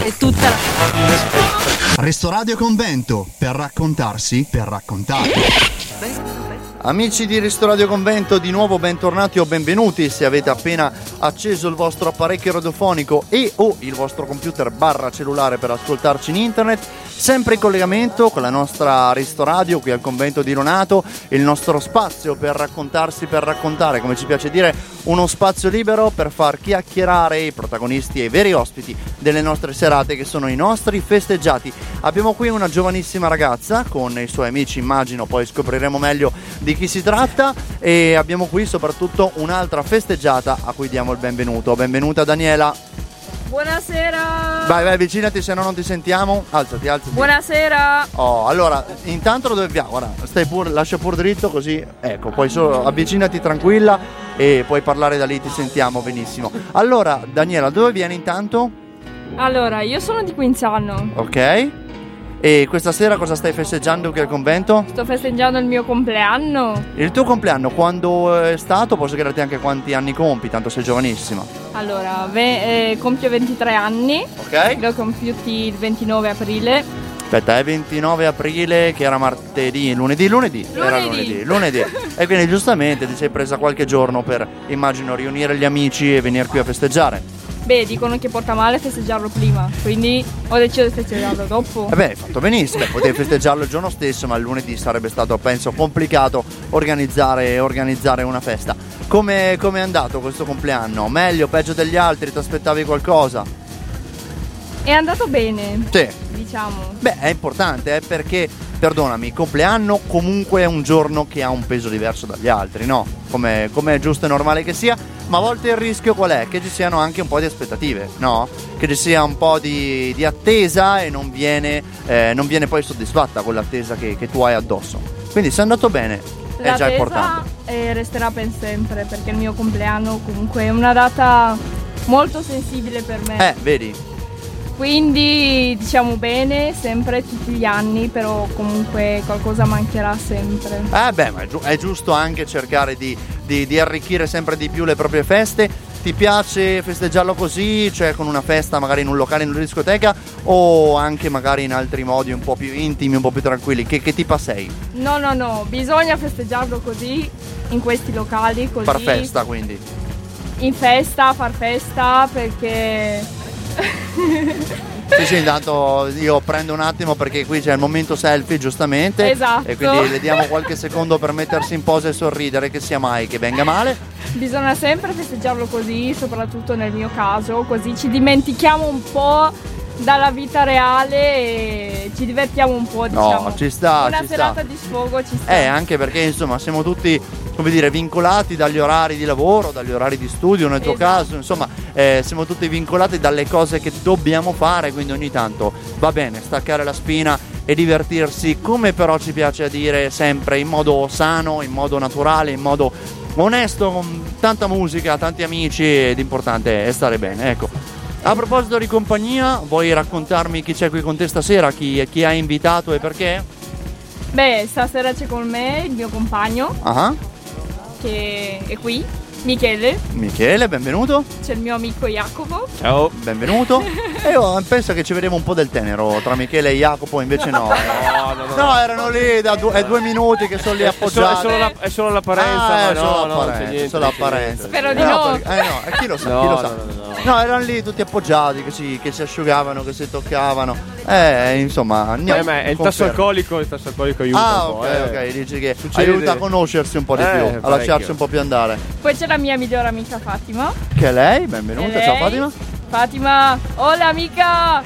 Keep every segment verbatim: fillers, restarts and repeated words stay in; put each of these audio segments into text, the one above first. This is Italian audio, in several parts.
passare tutta la... Resto Radio Convento, per raccontarsi, per raccontare. Amici di Ristoradio Convento, di nuovo bentornati o benvenuti se avete appena acceso il vostro apparecchio radiofonico e o il vostro computer barra cellulare per ascoltarci in internet, sempre in collegamento con la nostra Ristoradio qui al Convento di Lonato, il nostro spazio per raccontarsi, per raccontare, come ci piace dire, uno spazio libero per far chiacchierare i protagonisti e i veri ospiti delle nostre serate che sono i nostri festeggiati. Abbiamo qui una giovanissima ragazza con i suoi amici, immagino, poi scopriremo meglio di chi si tratta, e abbiamo qui soprattutto un'altra festeggiata a cui diamo il benvenuto. Benvenuta Daniela. Buonasera. Vai, vai, avvicinati, se no non ti sentiamo. Alzati, alzati. Buonasera. Oh, allora, intanto dove dobbiamo? Guarda, stai pur, lascia pur dritto così. Ecco, poi solo avvicinati tranquilla e puoi parlare da lì, ti sentiamo benissimo. Allora, Daniela, dove vieni intanto? Allora, io sono di Quinzano. Ok. E questa sera cosa stai festeggiando qui al convento? Sto festeggiando il mio compleanno. Il tuo compleanno quando è stato? Posso chiederti anche quanti anni compi, tanto sei giovanissima. Allora, ve- eh, compio ventitré anni. Ok. Li ho compiuti il ventinove aprile. Aspetta, è ventinove aprile, che era martedì, lunedì, lunedì? Lunedì. Era lunedì, lunedì. E quindi giustamente ti sei presa qualche giorno per, immagino, riunire gli amici e venire qui a festeggiare. Beh, dicono che porta male festeggiarlo prima, quindi ho deciso di festeggiarlo dopo. E beh, hai fatto benissimo, beh, potevi festeggiarlo il giorno stesso, ma il lunedì sarebbe stato, penso, complicato organizzare, organizzare una festa. Come è andato questo compleanno? Meglio, peggio degli altri? Ti aspettavi qualcosa? È andato bene. Sì. Diciamo. Beh, è importante, eh, perché, perdonami, il compleanno comunque è un giorno che ha un peso diverso dagli altri, no? Come, come è giusto e normale che sia, ma a volte il rischio qual è? Che ci siano anche un po' di aspettative, no? Che ci sia un po' di, di attesa e non viene, eh, non viene poi soddisfatta quell'attesa che, che tu hai addosso. Quindi se è andato bene è già importante. E resterà per sempre, perché il mio compleanno comunque è una data molto sensibile per me. Eh, vedi? Quindi diciamo bene, sempre, tutti gli anni, però comunque qualcosa mancherà sempre. Eh beh, ma è, giu- è giusto anche cercare di, di, di arricchire sempre di più le proprie feste. Ti piace festeggiarlo così, cioè con una festa magari in un locale, in una discoteca, o anche magari in altri modi un po' più intimi, un po' più tranquilli? Che, che tipa sei? No, no, no, bisogna festeggiarlo così, in questi locali, così. Far festa, quindi? In festa, far festa, perché... Sì, sì, intanto io prendo un attimo perché qui c'è il momento selfie, giustamente. Esatto. E quindi le diamo qualche secondo per mettersi in posa e sorridere, che sia mai che venga male. Bisogna sempre festeggiarlo così, soprattutto nel mio caso, così ci dimentichiamo un po' dalla vita reale e ci divertiamo un po', diciamo. No, ci sta, Una ci serata sta. di sfogo ci sta. Eh, anche perché insomma siamo tutti, come dire, vincolati dagli orari di lavoro, dagli orari di studio nel tuo Esatto. caso, insomma eh, siamo tutti vincolati dalle cose che dobbiamo fare, quindi ogni tanto va bene staccare la spina e divertirsi, come però ci piace dire sempre, in modo sano, in modo naturale, in modo onesto, con tanta musica, tanti amici, ed l'importante è stare bene, ecco. A proposito di compagnia, vuoi raccontarmi chi c'è qui con te stasera, chi, chi hai invitato e perché? Beh, stasera c'è con me il mio compagno, Ah, che è qui, Michele. Michele, benvenuto. C'è il mio amico Jacopo. Ciao, benvenuto. E io penso che ci vedremo un po' del tenero tra Michele e Jacopo, invece no. No, no, no, No, erano lì da due, è due minuti che sono lì È solo, è appoggiati. solo la- è solo l'apparenza, Ah, ma è no, solo no, non c'è l'apparenza, niente, solo non c'è l'apparenza. niente. Spero di Eh, no. perché- eh no, e chi lo sa, No, chi lo no, sa. no, no, no. No, erano lì tutti appoggiati, che si, che si asciugavano, che si toccavano. Eh, insomma, Eh, ma è il tasso confermo. alcolico, il tasso alcolico aiuta Ah, un po', ok, eh. ok, dici che Succede. aiuta a conoscersi un po' di Eh, più, a parecchio. lasciarsi un po' più andare. Poi c'è la mia migliore amica Fatima. Che è lei, benvenuta, E ciao lei? Fatima. Fatima, hola amica!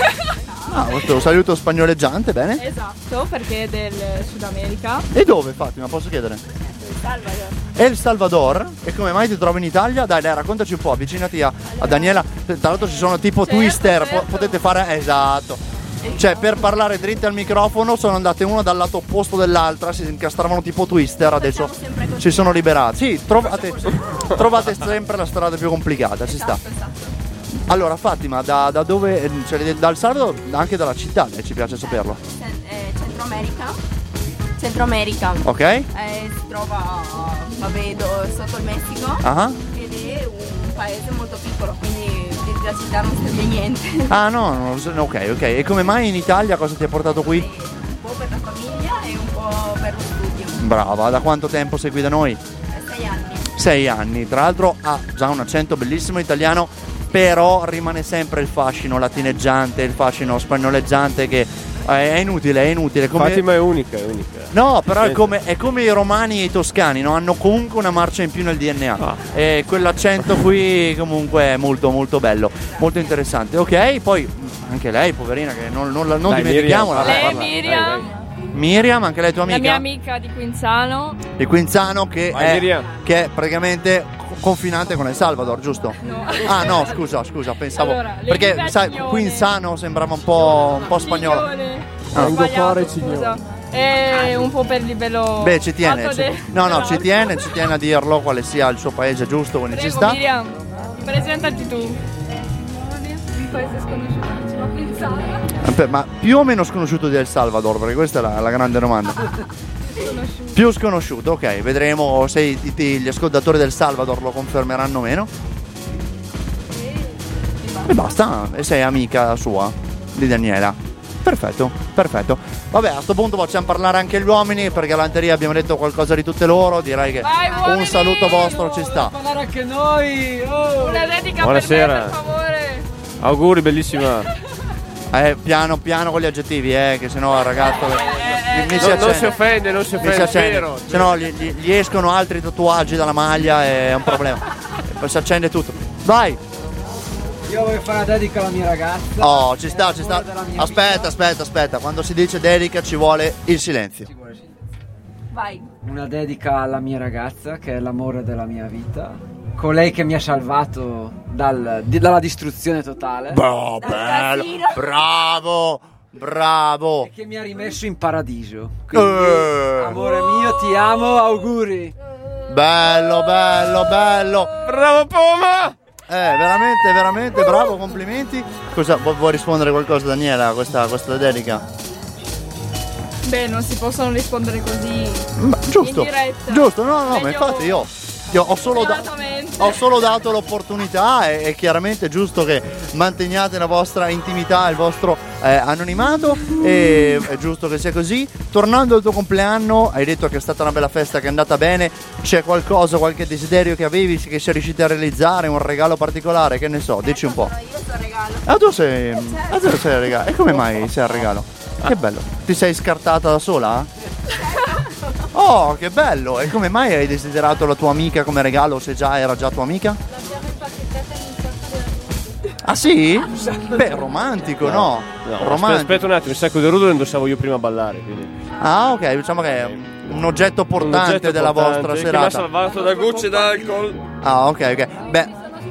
Ah, questo saluto spagnoleggiante, bene. Esatto, perché è del Sud America. E dove Fatima, posso chiedere? Salvador. El Salvador. E come mai ti trovi in Italia? Dai, dai, raccontaci un po', avvicinati a, a Daniela. Tra l'altro ci sono tipo Certo, twister, po- certo. potete fare, esatto. Cioè, per parlare dritti al microfono sono andate una dal lato opposto dell'altra, si incastravano tipo twister, adesso si sono liberati. Sì, trovate, trovate sempre la strada più complicata, ci sta. Allora Fatima, da, da dove, cioè, dal Salvador, anche dalla città, eh, ci piace saperlo. Eh, Centro America. Centro America. Ok? Eh, si trova, vabbè, do- sotto il Messico Ah, ed è un paese molto piccolo, quindi della città non serve niente. Ah no, no, ok, ok. E come mai in Italia cosa ti ha portato qui? Un po' per la famiglia e un po' per lo studio. Brava, da quanto tempo sei qui da noi? Sei anni. Sei anni, tra l'altro ha già un accento bellissimo italiano, però rimane sempre il fascino latineggiante, il fascino spagnoleggiante che è inutile, è inutile. Come... Fatima è unica, è unica. No, però è come, è come i romani e i toscani, no? Hanno comunque una marcia in più nel D N A. Ah. E quell'accento qui comunque è molto molto bello, molto interessante. Ok, poi anche lei, poverina, che non, non, non Dai, dimentichiamola. Miriam, Lei parla, Miriam. dai, dai. Miriam, anche lei tua amica? La mia amica di Quinzano. Di Quinzano che Vai, è, Miriam. che è praticamente confinante con El Salvador, giusto? No. Ah no, scusa, scusa, pensavo Allora, le perché vive sai, Cignone. Quinzano sembrava un po', un po' spagnolo. Cignone. Ah. Ho sbagliato, Cignone. scusa. È un po' per il livello Beh, ci tiene, alto ci- de- no, no, ci dell'alto. tiene, ci tiene a dirlo quale sia il suo paese giusto, quindi ci Prego, sta. Miriam, presentati tu. Un paese sconosciuto, si chiama Quinzano. Beh, ma più o meno sconosciuto di El Salvador, perché questa è la, la grande domanda. Sconosciuto. Più sconosciuto, ok, vedremo se i- i- gli ascoltatori del Salvador lo confermeranno o meno. E basta, e sei amica sua, di Daniela. Perfetto, perfetto. Vabbè, a sto punto facciamo parlare anche gli uomini, perché all'anteria abbiamo detto qualcosa di tutte loro, direi che Vai, un uomini! saluto vostro ci sta. parlare anche noi. Oh. Una dedica Buonasera. per me, per favore. Auguri, bellissima. Eh, piano piano con gli aggettivi, eh, che sennò il ragazzo mi, mi si Non, non si accende. offende, non si Mi si offende, accende. spero. Se no gli, gli- gli escono altri tatuaggi dalla maglia, è un problema. E poi si accende tutto. Vai! Io voglio fare una dedica alla mia ragazza. Oh, ci sta, ci sta. L'amore della mia Aspetta, vita. aspetta, aspetta. Quando si dice dedica ci vuole il silenzio. Vai. Una dedica alla mia ragazza che è l'amore della mia vita. Colei che mi ha salvato dal- di- dalla distruzione totale. Oh, Dal bello! casino. Bravo! Bravo! E che mi ha rimesso in paradiso. Quindi, Eh. amore mio, ti amo, auguri. Bello, bello, bello! Bravo Poma! Eh, veramente, veramente bravo, complimenti. Cosa vu- vuoi rispondere qualcosa, Daniela, a questa, a questa dedica? Beh, non si possono rispondere così. Ma, giusto, In diretta. giusto, no, no, ma Meglio infatti io, io ho, solo da- privatamente. ho solo dato l'opportunità e è chiaramente giusto che manteniate la vostra intimità, il vostro eh, anonimato e è giusto che sia così. Tornando al tuo compleanno, hai detto che è stata una bella festa, che è andata bene, c'è qualcosa, qualche desiderio che avevi, che sei riusciti a realizzare, un regalo particolare, che ne so, dici un po'. Sono io sto regalo. Ah, tu sei, ah, tu sei al regalo, e come mai sei al regalo? Che bello, ti sei scartata da sola? Oh, che bello! E come mai hai desiderato la tua amica come regalo se già era già tua amica? Ah sì? Beh, romantico, no? No, aspetta, romantico. aspetta un attimo, il sacco di rudo lo indossavo io prima a ballare, quindi. Ah, ok, diciamo che è un oggetto portante Un oggetto della portante vostra che mi ha serata. salvato da Gucci e da alcol. Ah, ok, ok. Beh,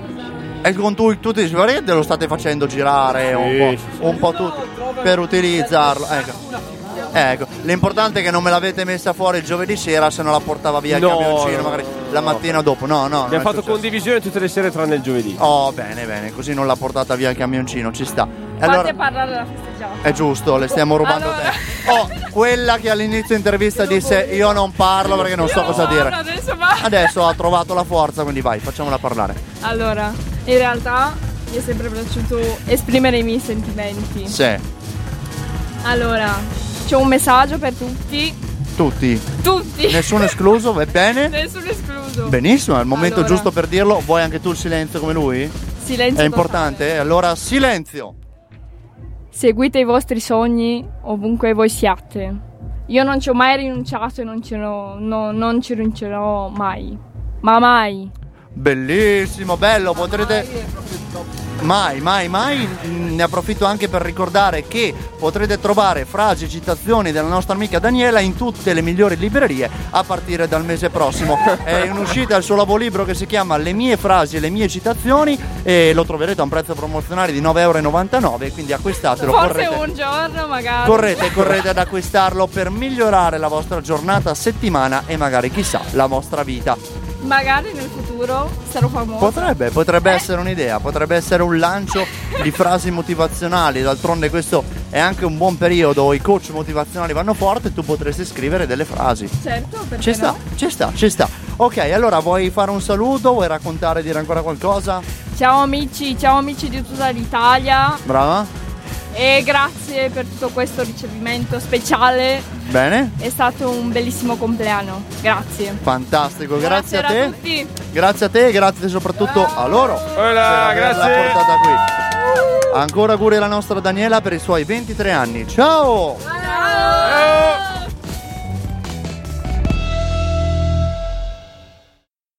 e con tu, tutti i sicuramente lo state facendo girare un Sì, po', sì, sì. un po' tutti per utilizzarlo. Ecco. Ecco, l'importante è che non me l'avete messa fuori il giovedì sera, se no la portava via il No, camioncino, no, magari no, la no. mattina dopo. No, no. non Abbiamo è fatto successo. condivisione tutte le sere tranne il giovedì. Oh, bene, bene, così non l'ha portata via il camioncino, ci sta. E Fate allora parlare la festeggiata. è giusto, le stiamo rubando Allora. te. Oh, quella che all'inizio intervista disse io non parlo perché non so Io cosa parlo, dire. Adesso va. Adesso ha trovato la forza, quindi vai, facciamola parlare. Allora, in realtà mi è sempre piaciuto esprimere i miei sentimenti. Sì, Allora, c'è un messaggio per tutti. tutti, Tutti. nessuno escluso, va bene? Nessuno escluso. Benissimo, è il momento Allora. giusto per dirlo. Vuoi anche tu il silenzio come lui? Silenzio È importante? eh? Allora silenzio. totale. Seguite i vostri sogni ovunque voi siate. Io non ci ho mai rinunciato e non ci, no, no- non ci rinuncerò mai. Ma mai. Bellissimo, bello, potrete... Mai, mai, mai. Ne approfitto anche per ricordare che potrete trovare frasi e citazioni della nostra amica Daniela in tutte le migliori librerie a partire dal mese prossimo. È in uscita il suo nuovo libro che si chiama Le mie frasi e le mie citazioni e lo troverete a un prezzo promozionale di nove e novantanove euro, quindi acquistatelo. Forse correte. un giorno magari. Correte, correte ad acquistarlo per migliorare la vostra giornata, settimana e magari chissà la vostra vita. Magari nel futuro sarò famosa. Potrebbe, potrebbe essere un'idea, potrebbe essere un lancio di frasi motivazionali. D'altronde questo è anche un buon periodo, i coach motivazionali vanno forte e tu potresti scrivere delle frasi. Certo, perché Ci sta, no? ci sta, ci sta. Ok, allora vuoi fare un saluto? Vuoi raccontare, dire ancora qualcosa? Ciao amici, ciao amici di tutta l'Italia. Brava. E grazie per tutto questo ricevimento speciale. Bene. È stato un bellissimo compleanno. Grazie. Fantastico, grazie a Buonasera te. a tutti. Grazie a te e grazie soprattutto a loro. Hola, per averla grazie. portata qui. Ancora auguri alla nostra Daniela per i suoi ventitré anni. Ciao!